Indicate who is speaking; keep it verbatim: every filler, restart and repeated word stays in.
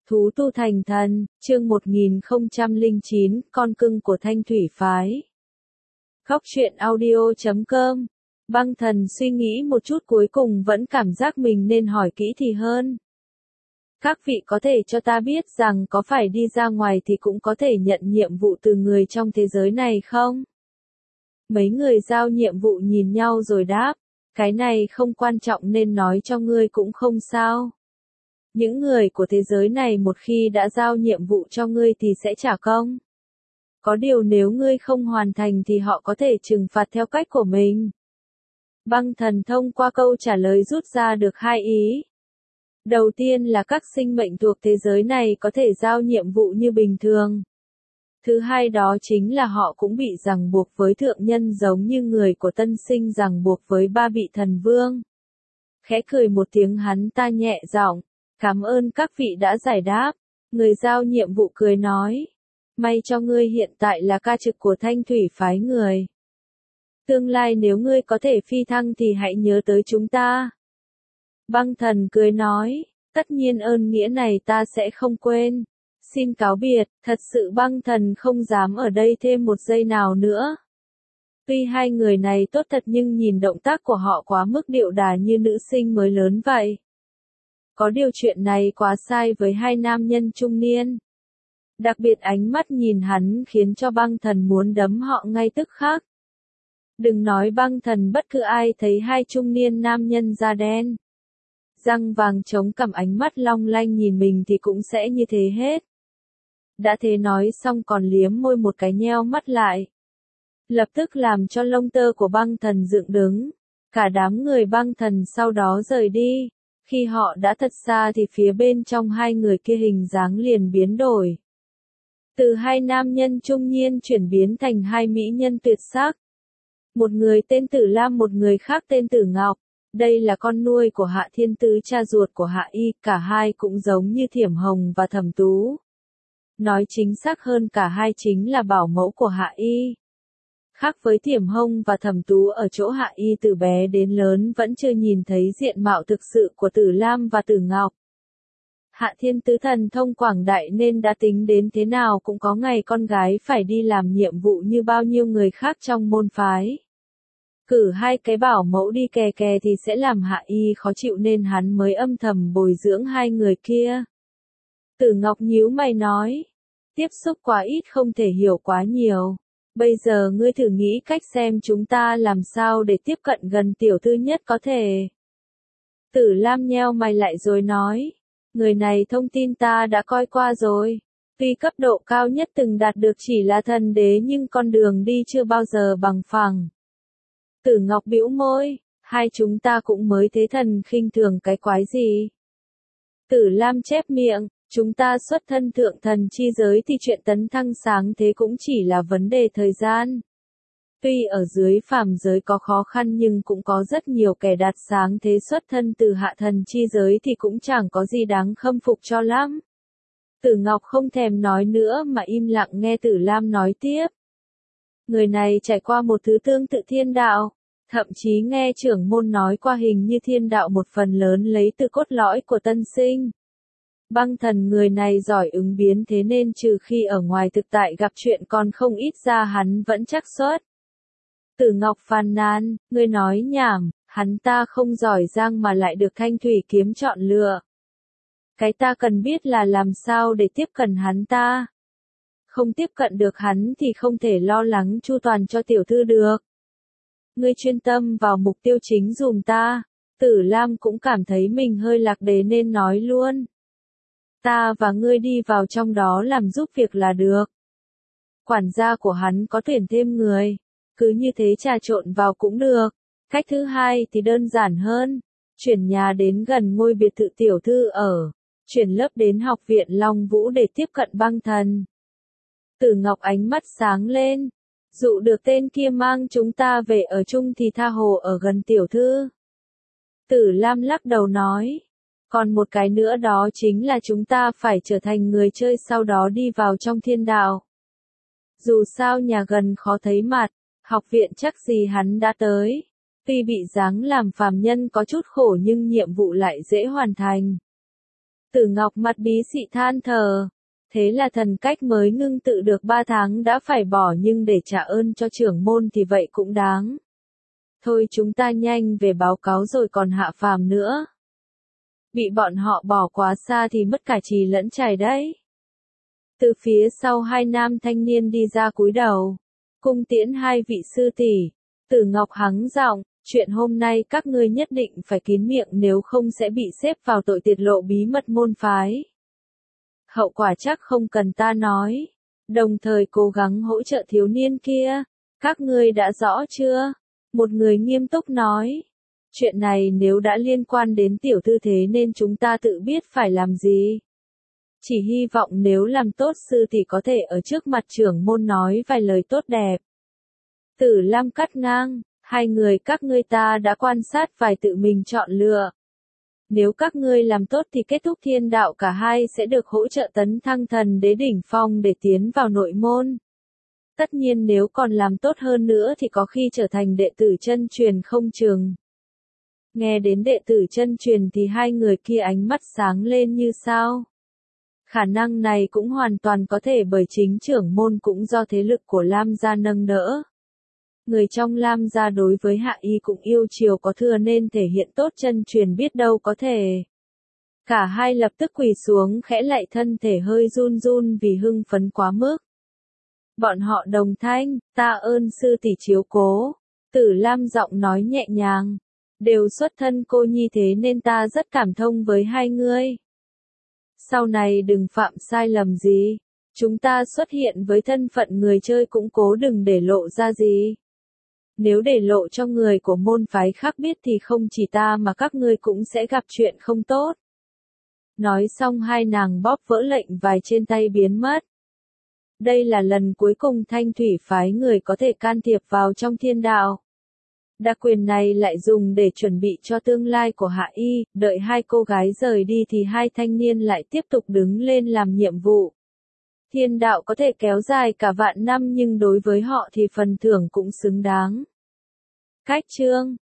Speaker 1: Thú tu thành thần, chương một nghìn không trăm lẻ chín, con cưng của Thanh Thủy Phái. Khóc chuyện audio chấm com. Băng thần suy nghĩ một chút cuối cùng vẫn cảm giác mình nên hỏi kỹ thì hơn. Các vị có thể cho ta biết rằng có phải đi ra ngoài thì cũng có thể nhận nhiệm vụ từ người trong thế giới này không? Mấy người giao nhiệm vụ nhìn nhau rồi đáp, cái này không quan trọng nên nói cho ngươi cũng không sao. Những người của thế giới này một khi đã giao nhiệm vụ cho ngươi thì sẽ trả công. Có điều nếu ngươi không hoàn thành thì họ có thể trừng phạt theo cách của mình. Băng thần thông qua câu trả lời rút ra được hai ý. Đầu tiên là các sinh mệnh thuộc thế giới này có thể giao nhiệm vụ như bình thường. Thứ hai đó chính là họ cũng bị ràng buộc với thượng nhân giống như người của tân sinh ràng buộc với ba vị thần vương. Khẽ cười một tiếng hắn ta nhẹ giọng, cảm ơn các vị đã giải đáp. Người giao nhiệm vụ cười nói, may cho ngươi hiện tại là ca trực của Thanh Thủy Phái người. Tương lai nếu ngươi có thể phi thăng thì hãy nhớ tới chúng ta. Băng thần cười nói, tất nhiên ơn nghĩa này ta sẽ không quên. Xin cáo biệt, thật sự băng thần không dám ở đây thêm một giây nào nữa. Tuy hai người này tốt thật nhưng nhìn động tác của họ quá mức điệu đà như nữ sinh mới lớn vậy. Có điều chuyện này quá sai với hai nam nhân trung niên. Đặc biệt ánh mắt nhìn hắn khiến cho băng thần muốn đấm họ ngay tức khắc. Đừng nói băng thần, bất cứ ai thấy hai trung niên nam nhân da đen, răng vàng chống cằm ánh mắt long lanh nhìn mình thì cũng sẽ như thế hết. Đã thế nói xong còn liếm môi một cái nheo mắt lại. Lập tức làm cho lông tơ của băng thần dựng đứng. Cả đám người băng thần sau đó rời đi. Khi họ đã thật xa thì phía bên trong hai người kia hình dáng liền biến đổi. Từ hai nam nhân trung niên chuyển biến thành hai mỹ nhân tuyệt sắc. Một người tên Tử Lam, một người khác tên Tử Ngọc. Đây là con nuôi của Hạ Thiên Tứ, cha ruột của Hạ Y, cả hai cũng giống như Thiểm Hồng và Thẩm Tú. Nói chính xác hơn cả hai chính là bảo mẫu của Hạ Y. Khác với Thiểm Hồng và Thẩm Tú ở chỗ Hạ Y từ bé đến lớn vẫn chưa nhìn thấy diện mạo thực sự của Tử Lam và Tử Ngọc. Hạ Thiên Tứ thần thông quảng đại nên đã tính đến thế nào cũng có ngày con gái phải đi làm nhiệm vụ như bao nhiêu người khác trong môn phái. Cử hai cái bảo mẫu đi kè kè thì sẽ làm Hạ Y khó chịu nên hắn mới âm thầm bồi dưỡng hai người kia. Tử Ngọc nhíu mày nói, tiếp xúc quá ít không thể hiểu quá nhiều. Bây giờ ngươi thử nghĩ cách xem chúng ta làm sao để tiếp cận gần tiểu thư nhất có thể. Tử Lam nheo mày lại rồi nói, người này thông tin ta đã coi qua rồi. Tuy cấp độ cao nhất từng đạt được chỉ là thần đế nhưng con đường đi chưa bao giờ bằng phẳng. Tử Ngọc bĩu môi, hai chúng ta cũng mới thế thần khinh thường cái quái gì. Tử Lam chép miệng, chúng ta xuất thân thượng thần chi giới thì chuyện tấn thăng sáng thế cũng chỉ là vấn đề thời gian. Tuy ở dưới phàm giới có khó khăn nhưng cũng có rất nhiều kẻ đạt sáng thế xuất thân từ hạ thần chi giới thì cũng chẳng có gì đáng khâm phục cho lắm. Tử Ngọc không thèm nói nữa mà im lặng nghe Tử Lam nói tiếp. Người này trải qua một thứ tương tự thiên đạo, thậm chí nghe trưởng môn nói qua hình như thiên đạo một phần lớn lấy từ cốt lõi của tân sinh. Băng thần người này giỏi ứng biến thế nên trừ khi ở ngoài thực tại gặp chuyện còn không ít ra hắn vẫn chắc suất. Tử Ngọc phàn nàn, ngươi nói nhảm, hắn ta không giỏi giang mà lại được Thanh Thủy kiếm chọn lựa. Cái ta cần biết là làm sao để tiếp cận hắn ta. Không tiếp cận được hắn thì không thể lo lắng chu toàn cho tiểu thư được. Ngươi chuyên tâm vào mục tiêu chính dùm ta. Tử Lam cũng cảm thấy mình hơi lạc đề nên nói luôn. Ta và ngươi đi vào trong đó làm giúp việc là được. Quản gia của hắn có tuyển thêm người. Cứ như thế trà trộn vào cũng được. Cách thứ hai thì đơn giản hơn. Chuyển nhà đến gần ngôi biệt thự tiểu thư ở. Chuyển lớp đến học viện Long Vũ để tiếp cận băng thần. Tử Ngọc ánh mắt sáng lên. Dụ được tên kia mang chúng ta về ở chung thì tha hồ ở gần tiểu thư. Tử Lam lắc đầu nói. Còn một cái nữa đó chính là chúng ta phải trở thành người chơi sau đó đi vào trong thiên đạo. Dù sao nhà gần khó thấy mặt, học viện chắc gì hắn đã tới. Tuy bị giáng làm phàm nhân có chút khổ nhưng nhiệm vụ lại dễ hoàn thành. Tử Ngọc mặt bí xị than thở. Thế là thần cách mới ngưng tự được ba tháng đã phải bỏ, nhưng để trả ơn cho trưởng môn thì vậy cũng đáng. Thôi chúng ta nhanh về báo cáo rồi còn hạ phàm nữa. Bị bọn họ bỏ quá xa thì mất cả trì lẫn chài đấy. Từ phía sau hai nam thanh niên đi ra cúi đầu. Cung tiễn hai vị sư tỷ. Tử Ngọc hắng giọng, chuyện hôm nay các ngươi nhất định phải kín miệng, nếu không sẽ bị xếp vào tội tiết lộ bí mật môn phái. Hậu quả chắc không cần ta nói. Đồng thời cố gắng hỗ trợ thiếu niên kia. Các ngươi đã rõ chưa? Một người nghiêm túc nói. Chuyện này nếu đã liên quan đến tiểu thư thế nên chúng ta tự biết phải làm gì. Chỉ hy vọng nếu làm tốt sư thì có thể ở trước mặt trưởng môn nói vài lời tốt đẹp. Tử Lam cắt ngang, hai người các ngươi ta đã quan sát phải tự mình chọn lựa. Nếu các ngươi làm tốt thì kết thúc thiên đạo cả hai sẽ được hỗ trợ tấn thăng thần đế đỉnh phong để tiến vào nội môn. Tất nhiên nếu còn làm tốt hơn nữa thì có khi trở thành đệ tử chân truyền không chừng. Nghe đến đệ tử chân truyền thì hai người kia ánh mắt sáng lên như sao. Khả năng này cũng hoàn toàn có thể, bởi chính trưởng môn cũng do thế lực của Lam gia nâng đỡ. Người trong Lam gia đối với Hạ Y cũng yêu chiều có thừa nên thể hiện tốt chân truyền biết đâu có thể. Cả hai lập tức quỳ xuống khẽ lạy, thân thể hơi run run vì hưng phấn quá mức. Bọn họ đồng thanh, ta ơn sư tỷ chiếu cố. Tử Lam giọng nói nhẹ nhàng. Đều xuất thân cô nhi thế nên ta rất cảm thông với hai ngươi. Sau này đừng phạm sai lầm gì. Chúng ta xuất hiện với thân phận người chơi cũng cố đừng để lộ ra gì. Nếu để lộ cho người của môn phái khác biết thì không chỉ ta mà các ngươi cũng sẽ gặp chuyện không tốt. Nói xong hai nàng bóp vỡ lệnh vài trên tay biến mất. Đây là lần cuối cùng Thanh Thủy phái người có thể can thiệp vào trong thiên đạo. Đặc quyền này lại dùng để chuẩn bị cho tương lai của Hạ Y, đợi hai cô gái rời đi thì hai thanh niên lại tiếp tục đứng lên làm nhiệm vụ. Thiên đạo có thể kéo dài cả vạn năm nhưng đối với họ thì phần thưởng cũng xứng đáng. Cách chương